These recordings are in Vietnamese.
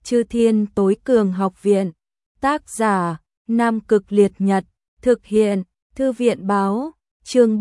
Chư Thiên Tối Cường Học Viện. Tác giả: Nam Cực Liệt Nhật. Thực hiện: Thư viện báo. Chương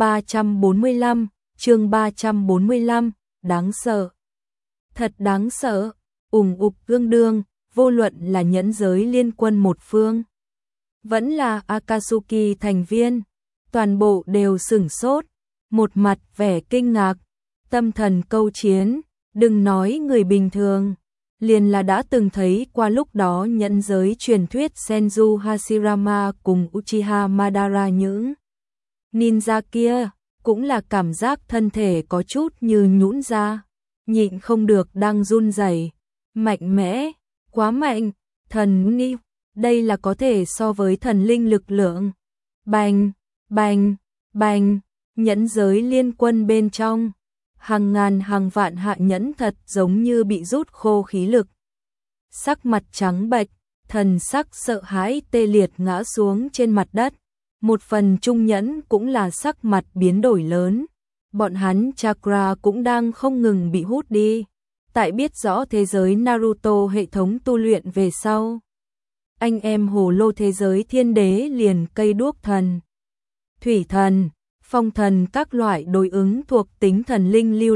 345, đáng sợ. Thật đáng sợ. Ủng ục gương đương, vô luận là nhẫn giới liên quân một phương, vẫn là Akatsuki thành viên, toàn bộ đều sửng sốt, một mặt vẻ kinh ngạc, tâm thần câu chiến, đừng nói người bình thường, liền là đã từng thấy qua lúc đó nhẫn giới truyền thuyết Senju Hashirama cùng Uchiha Madara những ninja kia, cũng là cảm giác thân thể có chút như nhũn ra, nhịn không được đang run rẩy, mạnh mẽ, quá mạnh, thần ni, đây là có thể so với thần linh lực lượng. Bành, bành, bành, nhẫn giới liên quân bên trong, hàng ngàn hàng vạn hạ nhẫn thật giống như bị rút khô khí lực. Sắc mặt trắng bệch, thần sắc sợ hãi tê liệt ngã xuống trên mặt đất. Một phần trung nhẫn cũng là sắc mặt biến đổi lớn. Bọn hắn chakra cũng đang không ngừng bị hút đi. Tại biết rõ thế giới Naruto hệ thống tu luyện về sau, anh em hồ lô thế giới thiên đế liền cây đuốc thần, thủy thần, phong thần các loại đối ứng thuộc tính thần linh lưu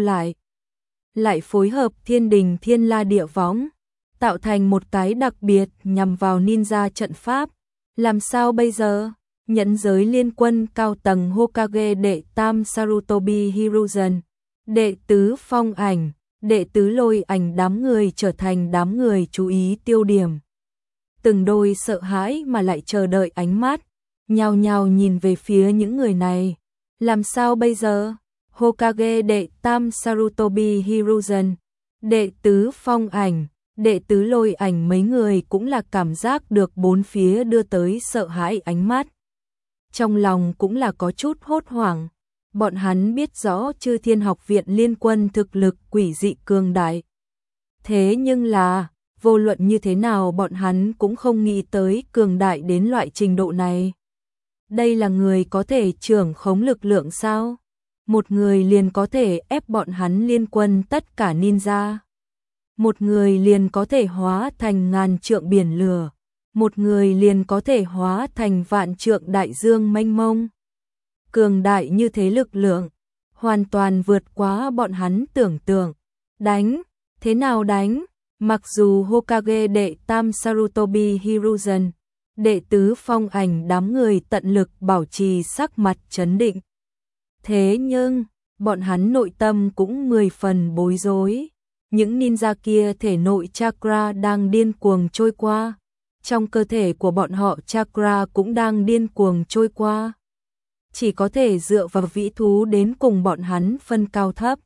lại phối hợp thiên đình thiên la địa võng, tạo thành một cái đặc biệt nhằm vào ninja trận pháp. Làm sao bây giờ? Nhẫn giới liên quân cao tầng Hokage đệ tam Sarutobi Hiruzen, đệ tứ Phong Ảnh, đệ tứ Lôi Ảnh đám người trở thành đám người chú ý tiêu điểm. Từng đôi sợ hãi mà lại chờ đợi ánh mắt, nhao nhao nhìn về phía những người này. Làm sao bây giờ? Hokage đệ tam Sarutobi Hiruzen, đệ tứ Phong Ảnh, đệ tứ Lôi Ảnh mấy người cũng là cảm giác được bốn phía đưa tới sợ hãi ánh mắt. Trong lòng cũng là có chút hốt hoảng, bọn hắn biết rõ Chư Thiên Học Viện liên quân thực lực quỷ dị cường đại. Thế nhưng là, vô luận như thế nào bọn hắn cũng không nghĩ tới cường đại đến loại trình độ này. Đây là người có thể trưởng khống lực lượng sao? Một người liền có thể ép bọn hắn liên quân tất cả ninja. Một người liền có thể hóa thành ngàn trượng biển lửa. Một người liền có thể hóa thành vạn trượng đại dương mênh mông. Cường đại như thế lực lượng, hoàn toàn vượt quá bọn hắn tưởng tượng. Đánh, thế nào đánh? Mặc dù Hokage đệ tam Sarutobi Hiruzen, đệ tứ Phong Ảnh đám người tận lực bảo trì sắc mặt trấn định. Thế nhưng, bọn hắn nội tâm cũng 10 phần bối rối. Những ninja kia thể nội chakra đang điên cuồng trôi qua. Trong cơ thể của bọn họ chakra cũng đang điên cuồng trôi qua. Chỉ có thể dựa vào vĩ thú đến cùng bọn hắn phân cao thấp.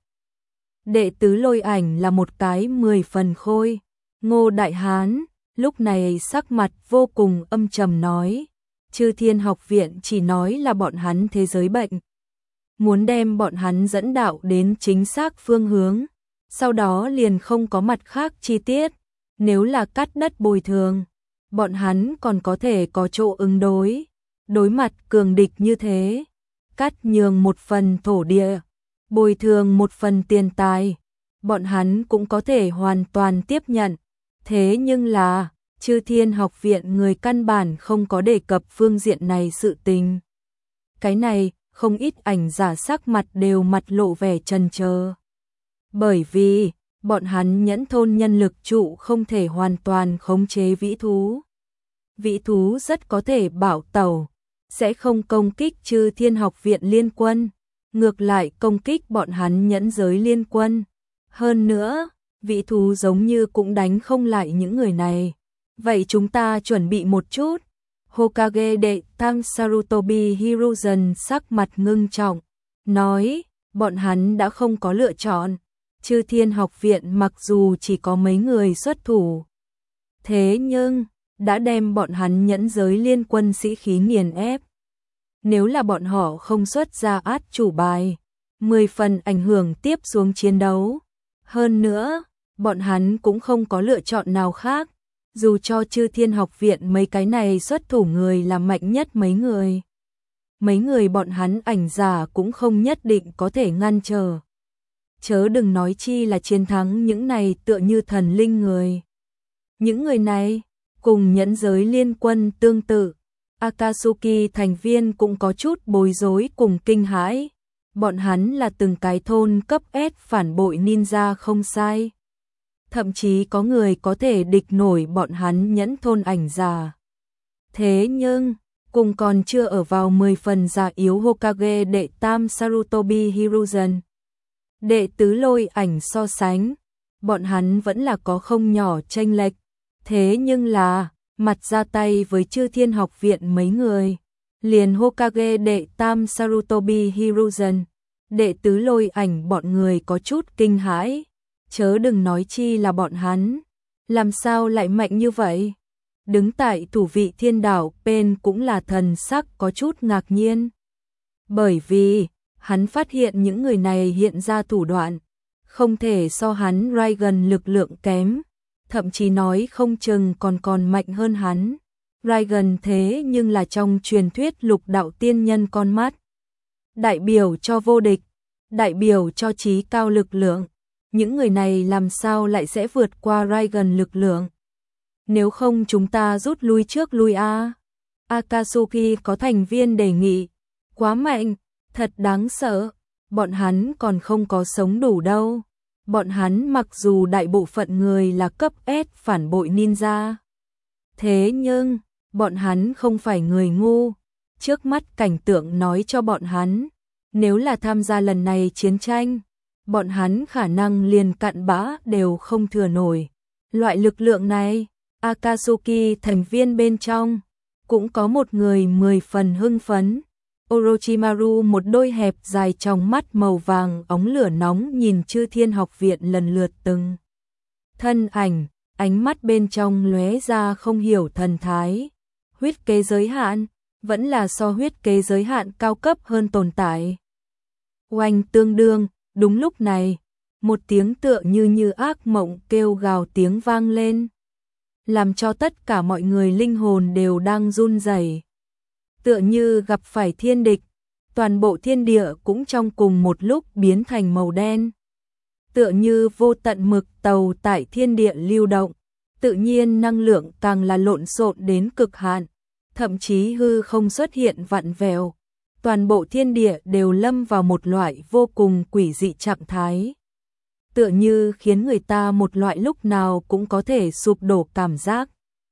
Đệ tứ Lôi Ảnh là một cái 10 phần khôi. Ngô Đại Hán, lúc này sắc mặt vô cùng âm trầm nói. Chư Thiên Học Viện chỉ nói là bọn hắn thế giới bệnh. Muốn đem bọn hắn dẫn đạo đến chính xác phương hướng. Sau đó liền không có mặt khác chi tiết. Nếu là cắt đất bồi thường, bọn hắn còn có thể có chỗ ứng đối. Đối mặt cường địch như thế, cắt nhường một phần thổ địa, bồi thường một phần tiền tài, bọn hắn cũng có thể hoàn toàn tiếp nhận. Thế nhưng là, Chư Thiên Học Viện người căn bản không có đề cập phương diện này sự tình. Cái này, không ít ảnh giả sắc mặt đều mặt lộ vẻ chần chờ. Bởi vì, bọn hắn nhẫn thôn nhân lực trụ không thể hoàn toàn khống chế vĩ thú. Vĩ thú rất có thể bảo tẩu, sẽ không công kích Chư Thiên Học Viện liên quân, ngược lại công kích bọn hắn nhẫn giới liên quân. Hơn nữa, vĩ thú giống như cũng đánh không lại những người này. Vậy chúng ta chuẩn bị một chút. Hokage đệ tam Sarutobi Hiruzen sắc mặt ngưng trọng, nói, bọn hắn đã không có lựa chọn. Chư Thiên Học Viện mặc dù chỉ có mấy người xuất thủ, thế nhưng đã đem bọn hắn nhẫn giới liên quân sĩ khí nghiền ép. Nếu là bọn họ không xuất ra át chủ bài, 10 phần ảnh hưởng tiếp xuống chiến đấu. Hơn nữa, bọn hắn cũng không có lựa chọn nào khác, dù cho Chư Thiên Học Viện mấy cái này xuất thủ người là mạnh nhất mấy người. Mấy người bọn hắn ảnh giả cũng không nhất định có thể ngăn trở. Chớ đừng nói chi là chiến thắng những này tựa như thần linh người. Những người này, cùng nhẫn giới liên quân tương tự, Akatsuki thành viên cũng có chút bối rối cùng kinh hãi. Bọn hắn là từng cái thôn cấp S phản bội ninja không sai. Thậm chí có người có thể địch nổi bọn hắn nhẫn thôn ảnh già. Thế nhưng, cùng còn chưa ở vào 10 phần già yếu Hokage đệ tam Sarutobi Hiruzen. Đệ tứ Lôi Ảnh so sánh, bọn hắn vẫn là có không nhỏ chênh lệch. Thế nhưng là, mặt ra tay với Chư Thiên Học Viện mấy người, liền Hokage đệ tam Sarutobi Hiruzen, đệ tứ Lôi Ảnh bọn người có chút kinh hãi, chớ đừng nói chi là bọn hắn, làm sao lại mạnh như vậy? Đứng tại thủ vị thiên đảo Pen cũng là thần sắc có chút ngạc nhiên. Bởi vì, hắn phát hiện những người này hiện ra thủ đoạn, không thể so hắn Raigan lực lượng kém, thậm chí nói không chừng còn mạnh hơn hắn. Raigan thế nhưng là trong truyền thuyết lục đạo tiên nhân con mắt, đại biểu cho vô địch, đại biểu cho trí cao lực lượng. Những người này làm sao lại sẽ vượt qua Raigan lực lượng? Nếu không chúng ta rút lui trước lui a. Akatsuki có thành viên đề nghị, quá mạnh, thật đáng sợ, bọn hắn còn không có sống đủ đâu. Bọn hắn mặc dù đại bộ phận người là cấp S phản bội ninja, thế nhưng, bọn hắn không phải người ngu. Trước mắt cảnh tượng nói cho bọn hắn, nếu là tham gia lần này chiến tranh, bọn hắn khả năng liền cặn bã đều không thừa nổi. Loại lực lượng này, Akatsuki thành viên bên trong, cũng có một người 10 phần hưng phấn. Orochimaru một đôi hẹp dài trong mắt màu vàng óng lửa nóng nhìn Chư Thiên Học Viện lần lượt từng thân ảnh, ánh mắt bên trong lóe ra không hiểu thần thái. Huyết kế giới hạn, vẫn là so huyết kế giới hạn cao cấp hơn tồn tại. Oanh tương đương, đúng lúc này, một tiếng tựa như ác mộng kêu gào tiếng vang lên, làm cho tất cả mọi người linh hồn đều đang run rẩy. Tựa như gặp phải thiên địch, toàn bộ thiên địa cũng trong cùng một lúc biến thành màu đen. Tựa như vô tận mực tàu tại thiên địa lưu động, tự nhiên năng lượng càng là lộn xộn đến cực hạn, thậm chí hư không xuất hiện vặn vẹo. Toàn bộ thiên địa đều lâm vào một loại vô cùng quỷ dị trạng thái. Tựa như khiến người ta một loại lúc nào cũng có thể sụp đổ cảm giác.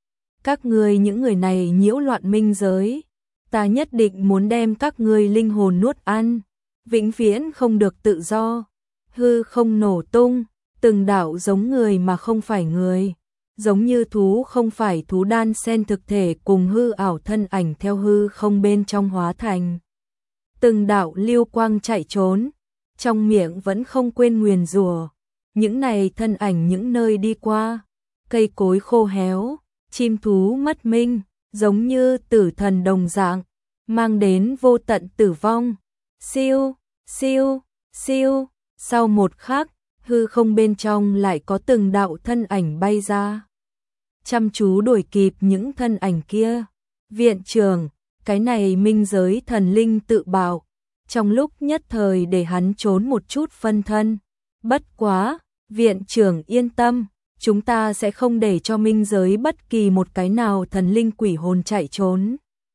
Các ngươi những người này nhiễu loạn minh giới, ta nhất định muốn đem các ngươi linh hồn nuốt ăn, vĩnh viễn không được tự do. Hư không nổ tung, từng đạo giống người mà không phải người, giống như thú không phải thú đan xen thực thể cùng hư ảo thân ảnh theo hư không bên trong hóa thành. Từng đạo lưu quang chạy trốn, trong miệng vẫn không quên nguyền rủa. Những này thân ảnh những nơi đi qua, cây cối khô héo, chim thú mất minh, giống như tử thần đồng dạng, mang đến vô tận tử vong. Siêu, siêu, siêu, sau một khắc, hư không bên trong lại có từng đạo thân ảnh bay ra. Chăm chú đuổi kịp những thân ảnh kia. Viện trưởng, cái này minh giới thần linh tự bảo, trong lúc nhất thời để hắn trốn một chút phân thân. Bất quá, viện trưởng yên tâm, chúng ta sẽ không để cho minh giới bất kỳ một cái nào thần linh quỷ hồn chạy trốn.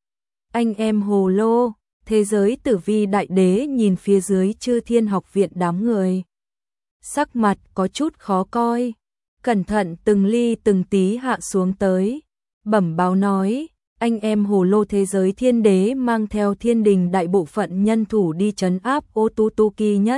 Anh em hồ lô, thế giới tử vi đại đế nhìn phía dưới Chư Thiên Học Viện đám người. Sắc mặt có chút khó coi, cẩn thận từng ly từng tí hạ xuống tới, bẩm báo nói, anh em hồ lô thế giới thiên đế mang theo thiên đình đại bộ phận nhân thủ đi trấn áp Otsutsuki nhất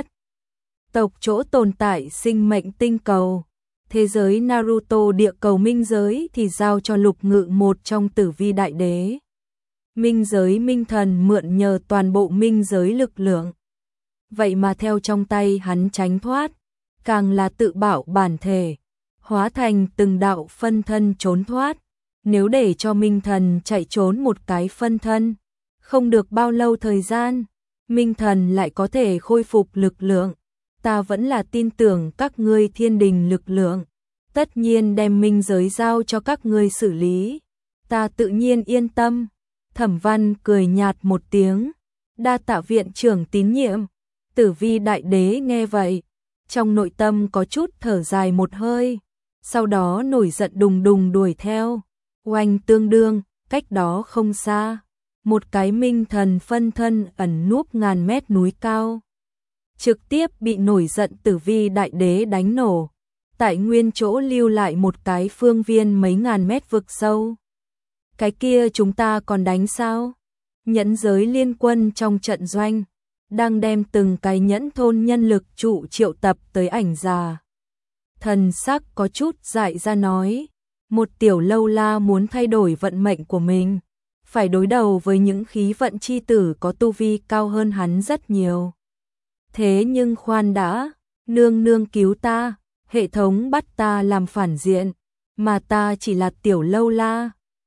tộc chỗ tồn tại sinh mệnh tinh cầu. Thế giới Naruto địa cầu minh giới thì giao cho Lục Ngự một trong tử vi đại đế. Minh giới minh thần mượn nhờ toàn bộ minh giới lực lượng. Vậy mà theo trong tay hắn tránh thoát, càng là tự bảo bản thể, hóa thành từng đạo phân thân trốn thoát. Nếu để cho minh thần chạy trốn một cái phân thân, không được bao lâu thời gian, minh thần lại có thể khôi phục lực lượng. Ta vẫn là tin tưởng các ngươi thiên đình lực lượng, tất nhiên đem minh giới giao cho các ngươi xử lý. Ta tự nhiên yên tâm. Thẩm Văn cười nhạt một tiếng, đa tạ viện trưởng tín nhiệm. Tử vi đại đế nghe vậy, trong nội tâm có chút thở dài một hơi, sau đó nổi giận đùng đùng đuổi theo. Oanh tương đương, cách đó không xa, một cái minh thần phân thân ẩn núp ngàn mét núi cao. Trực tiếp bị nổi giận Tử Vi đại đế đánh nổ, tại nguyên chỗ lưu lại một cái phương viên mấy ngàn mét vực sâu. Cái kia chúng ta còn đánh sao? Nhẫn giới liên quân trong trận doanh, đang đem từng cái nhẫn thôn nhân lực trụ triệu tập tới ảnh già. Thần sắc có chút dại ra nói, một tiểu lâu la muốn thay đổi vận mệnh của mình, phải đối đầu với những khí vận chi tử có tu vi cao hơn hắn rất nhiều. Thế nhưng khoan đã, nương nương cứu ta, hệ thống bắt ta làm phản diện, mà ta chỉ là tiểu lâu la,